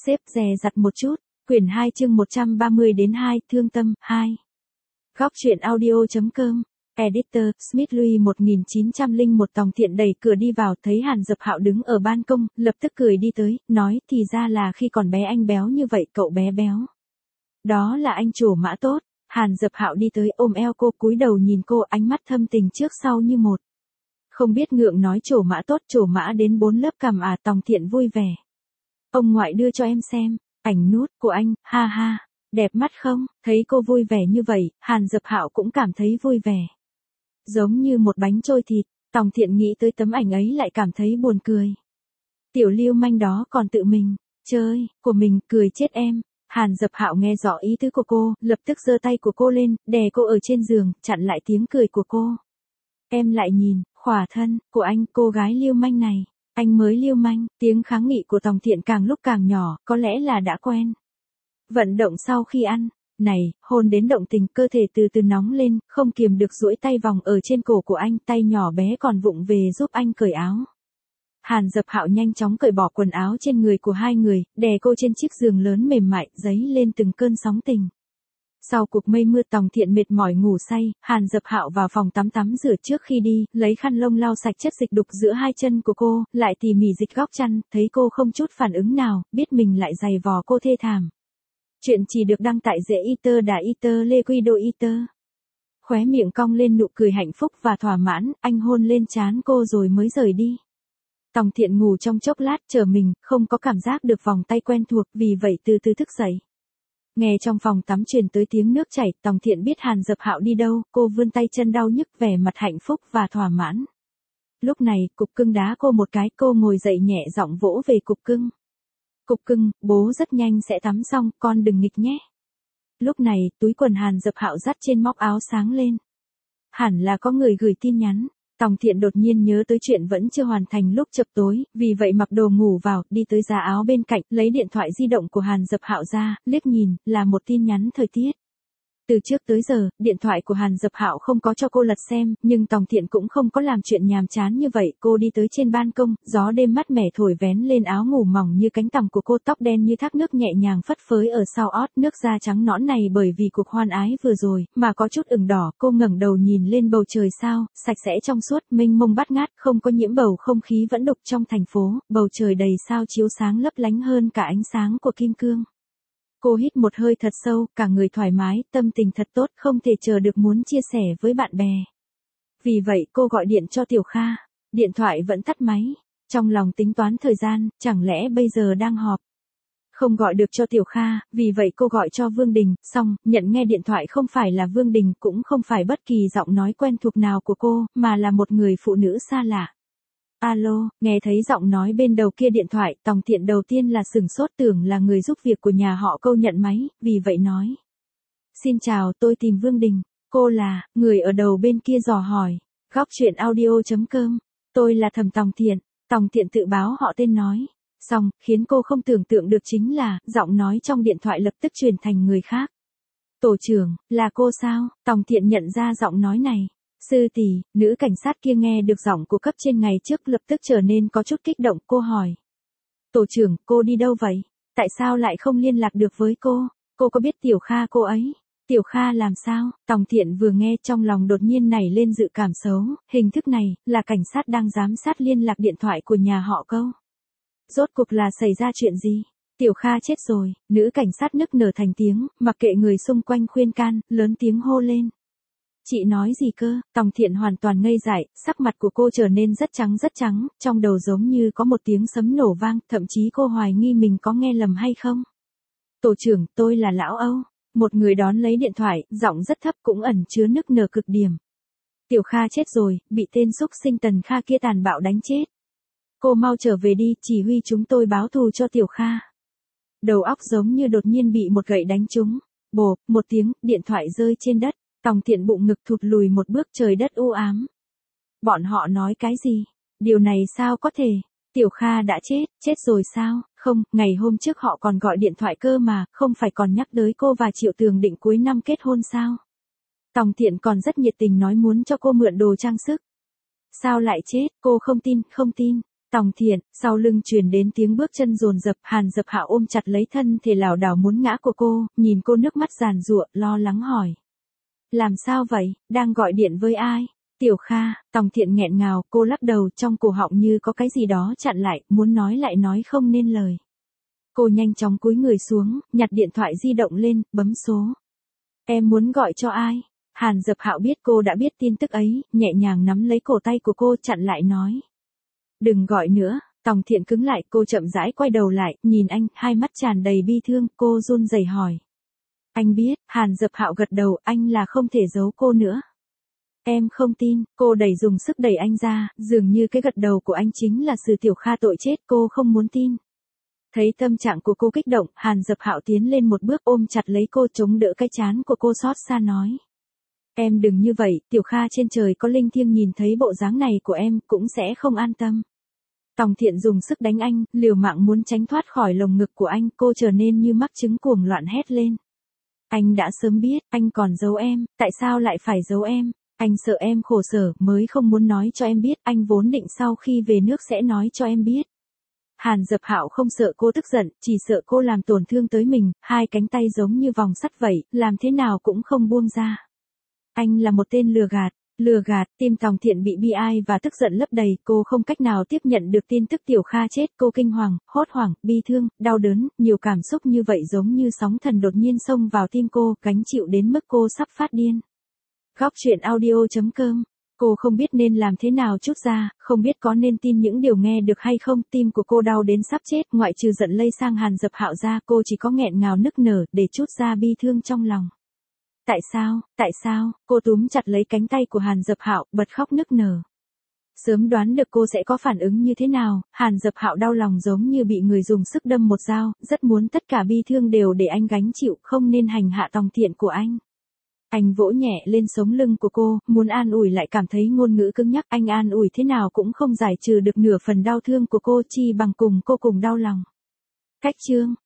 xếp dè dặt một chút. Quyển 2 chương 130 đến 2, thương tâm, 2. Góc truyện audio.com. Editor, Smith Louis 1901. Tòng Thiện đẩy cửa đi vào, thấy Hàn Dập Hạo đứng ở ban công, lập tức cười đi tới, nói, thì ra là khi còn bé anh béo như vậy, cậu bé béo. Đó là anh Trổ Mã tốt. Hàn Dập Hạo đi tới ôm eo cô, cúi đầu nhìn cô, ánh mắt thâm tình trước sau như một. Không biết ngượng nói Trổ Mã tốt, Trổ Mã đến 4 lớp cằm à? Tòng Thiện vui vẻ. Ông ngoại đưa cho em xem, ảnh nút của anh, ha ha, đẹp mắt không? Thấy cô vui vẻ như vậy, Hàn Dập Hạo cũng cảm thấy vui vẻ. Giống như một bánh trôi thịt, Tòng Thiện nghĩ tới tấm ảnh ấy lại cảm thấy buồn cười. Tiểu lưu manh đó còn tự mình chơi của mình, cười chết em. Hàn Dập Hạo nghe rõ ý tứ của cô, lập tức giơ tay của cô lên, đè cô ở trên giường, chặn lại tiếng cười của cô. Em lại nhìn, khỏa thân của anh, cô gái lưu manh này, anh mới lưu manh. Tiếng kháng nghị của Tòng Thiện càng lúc càng nhỏ, có lẽ là đã quen. Vận động sau khi ăn, này, hôn đến động tình, cơ thể từ từ nóng lên, không kiềm được duỗi tay vòng ở trên cổ của anh, tay nhỏ bé còn vụng về giúp anh cởi áo. Hàn Dập Hạo nhanh chóng cởi bỏ quần áo trên người của hai người, đè cô trên chiếc giường lớn mềm mại, dấy lên từng cơn sóng tình. Sau cuộc mây mưa, Tòng Thiện mệt mỏi ngủ say, Hàn Dập Hạo vào phòng tắm rửa trước khi đi, lấy khăn lông lau sạch chất dịch đục giữa hai chân của cô, lại tỉ mỉ dịch góc chăn, thấy cô không chút phản ứng nào, biết mình lại giày vò cô thê thảm. Chuyện chỉ được đăng tại The Eater Đà Eater Liquido Eater. Khóe miệng cong lên nụ cười hạnh phúc và thỏa mãn, anh hôn lên trán cô rồi mới rời đi. Tòng Thiện ngủ trong chốc lát, chờ mình, không có cảm giác được vòng tay quen thuộc, vì vậy từ từ thức dậy. Nghe trong phòng tắm truyền tới tiếng nước chảy, Tòng Thiện biết Hàn Dập Hạo đi đâu, cô vươn tay chân đau nhức, vẻ mặt hạnh phúc và thỏa mãn. Lúc này, cục cưng đá cô một cái, cô ngồi dậy nhẹ giọng vỗ về cục cưng. Cục cưng, bố rất nhanh sẽ tắm xong, con đừng nghịch nhé. Lúc này, túi quần Hàn Dập Hạo dắt trên móc áo sáng lên. Hẳn là có người gửi tin nhắn. Tòng Thiện đột nhiên nhớ tới chuyện vẫn chưa hoàn thành lúc chập tối, vì vậy mặc đồ ngủ vào, đi tới giá áo bên cạnh, lấy điện thoại di động của Hàn Dập Hạo ra, liếc nhìn, là một tin nhắn thời tiết. Từ trước tới giờ, điện thoại của Hàn Dập Hạo không có cho cô lật xem, nhưng Tòng Thiện cũng không có làm chuyện nhàm chán như vậy, cô đi tới trên ban công, gió đêm mát mẻ thổi vén lên áo ngủ mỏng như cánh tằm của cô, tóc đen như thác nước nhẹ nhàng phất phới ở sau ót, nước da trắng nõn này bởi vì cuộc hoan ái vừa rồi, mà có chút ửng đỏ, cô ngẩng đầu nhìn lên bầu trời sao, sạch sẽ trong suốt, mênh mông bát ngát, không có nhiễm bầu không khí vẫn đục trong thành phố, bầu trời đầy sao chiếu sáng lấp lánh hơn cả ánh sáng của kim cương. Cô hít một hơi thật sâu, cả người thoải mái, tâm tình thật tốt, không thể chờ được muốn chia sẻ với bạn bè. Vì vậy cô gọi điện cho Tiểu Kha, điện thoại vẫn tắt máy, trong lòng tính toán thời gian, chẳng lẽ bây giờ đang họp. Không gọi được cho Tiểu Kha, vì vậy cô gọi cho Vương Đình, xong, nhận nghe điện thoại không phải là Vương Đình, cũng không phải bất kỳ giọng nói quen thuộc nào của cô, mà là một người phụ nữ xa lạ. Alo, nghe thấy giọng nói bên đầu kia điện thoại, Tòng Thiện đầu tiên là sửng sốt, tưởng là người giúp việc của nhà họ Câu nhận máy, vì vậy nói. Xin chào, tôi tìm Vương Đình. Cô là, người ở đầu bên kia dò hỏi. Góc truyện audio.com. Tôi là Thẩm Tòng Thiện. Tòng Thiện tự báo họ tên nói. Xong, khiến cô không tưởng tượng được chính là, giọng nói trong điện thoại lập tức truyền thành người khác. Tổ trưởng, là cô sao? Tòng Thiện nhận ra giọng nói này. Sư tỷ, nữ cảnh sát kia nghe được giọng của cấp trên ngày trước lập tức trở nên có chút kích động, cô hỏi. Tổ trưởng, cô đi đâu vậy? Tại sao lại không liên lạc được với cô? Cô có biết Tiểu Kha cô ấy? Tiểu Kha làm sao? Tòng Thiện vừa nghe trong lòng đột nhiên nảy lên dự cảm xấu, hình thức này, là cảnh sát đang giám sát liên lạc điện thoại của nhà họ Câu. Rốt cuộc là xảy ra chuyện gì? Tiểu Kha chết rồi, nữ cảnh sát nức nở thành tiếng, mặc kệ người xung quanh khuyên can, lớn tiếng hô lên. Chị nói gì cơ? Tòng Thiện hoàn toàn ngây dại, sắc mặt của cô trở nên rất trắng, trong đầu giống như có một tiếng sấm nổ vang, thậm chí cô hoài nghi mình có nghe lầm hay không. Tổ trưởng, tôi là Lão Âu. Một người đón lấy điện thoại, giọng rất thấp cũng ẩn chứa nức nở cực điểm. Tiểu Kha chết rồi, bị tên xúc sinh Tần Kha kia tàn bạo đánh chết. Cô mau trở về đi, chỉ huy chúng tôi báo thù cho Tiểu Kha. Đầu óc giống như đột nhiên bị một gậy đánh trúng. Bộp, một tiếng, điện thoại rơi trên đất. Tòng Thiện bụng ngực thụt lùi một bước, trời đất u ám. Bọn họ nói cái gì? Điều này sao có thể? Tiểu Kha đã chết rồi sao? Không, ngày hôm trước họ còn gọi điện thoại cơ mà, không phải còn nhắc tới cô và Triệu Tường định cuối năm kết hôn sao? Tòng Thiện còn rất nhiệt tình nói muốn cho cô mượn đồ trang sức. Sao lại chết? Cô không tin. Tòng Thiện, sau lưng truyền đến tiếng bước chân dồn dập, Hàn Dập Hạo ôm chặt lấy thân thể lảo đảo muốn ngã của cô, nhìn cô nước mắt giàn giụa, lo lắng hỏi. Làm sao vậy, đang gọi điện với ai? Tiểu Kha, Tòng Thiện nghẹn ngào, cô lắc đầu, trong cổ họng như có cái gì đó chặn lại, muốn nói lại nói không nên lời. Cô nhanh chóng cúi người xuống, nhặt điện thoại di động lên, bấm số. Em muốn gọi cho ai? Hàn Dập Hạo biết cô đã biết tin tức ấy, nhẹ nhàng nắm lấy cổ tay của cô chặn lại nói. Đừng gọi nữa. Tòng Thiện cứng lại, cô chậm rãi quay đầu lại, nhìn anh, hai mắt tràn đầy bi thương, cô run rẩy hỏi. Anh biết, Hàn Dập Hạo gật đầu, anh là không thể giấu cô nữa. Em không tin, cô dùng sức đẩy anh ra, dường như cái gật đầu của anh chính là sự Tiểu Kha tội chết, cô không muốn tin. Thấy tâm trạng của cô kích động, Hàn Dập Hạo tiến lên một bước ôm chặt lấy cô chống đỡ cái trán của cô xót xa nói. Em đừng như vậy, Tiểu Kha trên trời có linh thiêng nhìn thấy bộ dáng này của em, cũng sẽ không an tâm. Tòng Thiện dùng sức đánh anh, liều mạng muốn tránh thoát khỏi lồng ngực của anh, cô trở nên như mắc chứng cuồng loạn hét lên. Anh đã sớm biết, anh còn giấu em, tại sao lại phải giấu em? Anh sợ em khổ sở, mới không muốn nói cho em biết, anh vốn định sau khi về nước sẽ nói cho em biết. Hàn Dập Hạo không sợ cô tức giận, chỉ sợ cô làm tổn thương tới mình, hai cánh tay giống như vòng sắt vậy, làm thế nào cũng không buông ra. Anh là một tên lừa gạt, tim Tòng Thiện bị bi ai và tức giận lấp đầy, cô không cách nào tiếp nhận được tin tức Tiểu Kha chết, cô kinh hoàng, hốt hoảng, bi thương, đau đớn, nhiều cảm xúc như vậy giống như sóng thần đột nhiên xông vào tim cô, gánh chịu đến mức cô sắp phát điên. Góc truyện audio.com. Cô không biết nên làm thế nào chút ra, không biết có nên tin những điều nghe được hay không, tim của cô đau đến sắp chết, ngoại trừ giận lây sang Hàn Dập Hạo ra, cô chỉ có nghẹn ngào nức nở, để chút ra bi thương trong lòng. Tại sao, cô túm chặt lấy cánh tay của Hàn Dập Hạo, bật khóc nức nở. Sớm đoán được cô sẽ có phản ứng như thế nào, Hàn Dập Hạo đau lòng giống như bị người dùng sức đâm một dao, rất muốn tất cả bi thương đều để anh gánh chịu, không nên hành hạ Tòng Thiện của anh. Anh vỗ nhẹ lên sống lưng của cô, muốn an ủi lại cảm thấy ngôn ngữ cứng nhắc, anh an ủi thế nào cũng không giải trừ được nửa phần đau thương của cô, chi bằng cùng cô cùng đau lòng. Cách chương